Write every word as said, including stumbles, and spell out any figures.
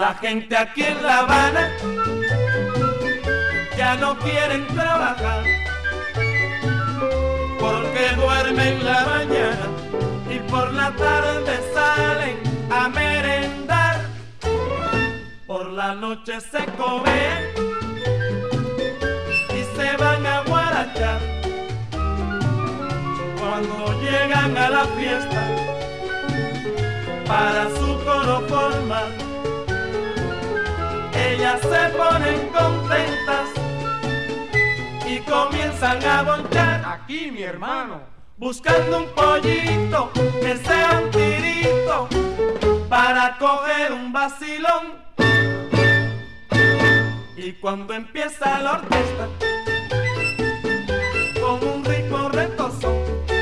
La gente aquí en La Habana ya no quieren trabajar porque duermen la mañana y por la tarde salen a merendar. Por la noche se comen y se van a guarachar. Cuando llegan a la fiesta para su coro formal, ellas se ponen contentas y comienzan a bonchar. Aquí, mi hermano, buscando un pollito que sea un tirito para coger un vacilón. Y cuando empieza la orquesta con un ritmo retozón,